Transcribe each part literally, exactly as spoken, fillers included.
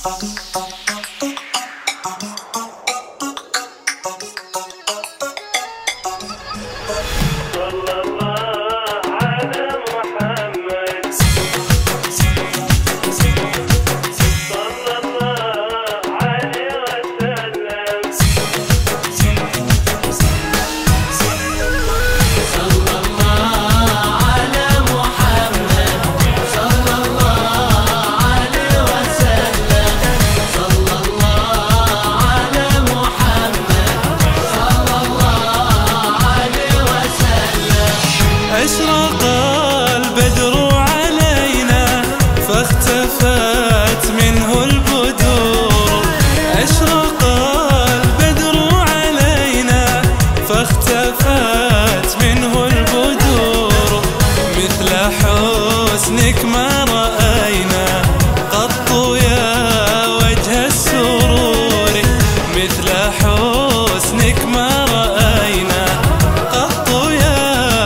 أشرق البدر علينا فاختفت منه البدور. أشرق البدر علينا فاختفت منه البدور. مثل حسنك ما رأينا قط يا وجه السرور. مثل حسنك ما رأينا قط يا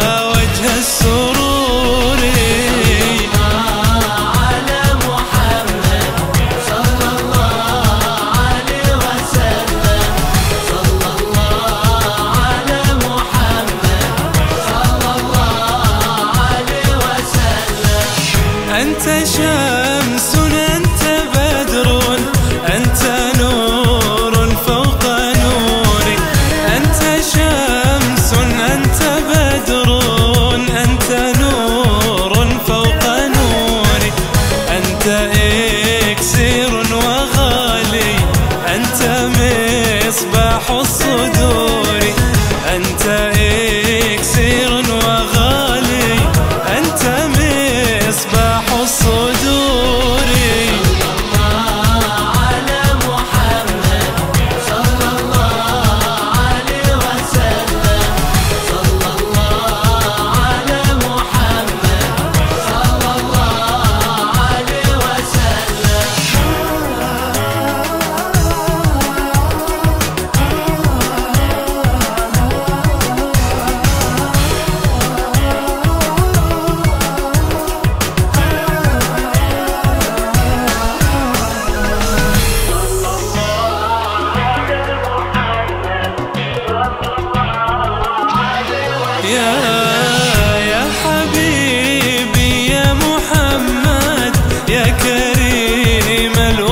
السرور. على محمد صلى الله عليه وسلم. صلى الله على محمد صلى الله عليه وسلم. أنت شمس أنت بدر أنت نور فوق نوري. أنت شمس أنت بدر أنت نور فوق نوري. أنت إكسير وغالي أنت مصباح الصدور. أنت إكسير وغالي أنت مصباح الصدور. يا يا حبيبي يا محمد يا كريم الوفا.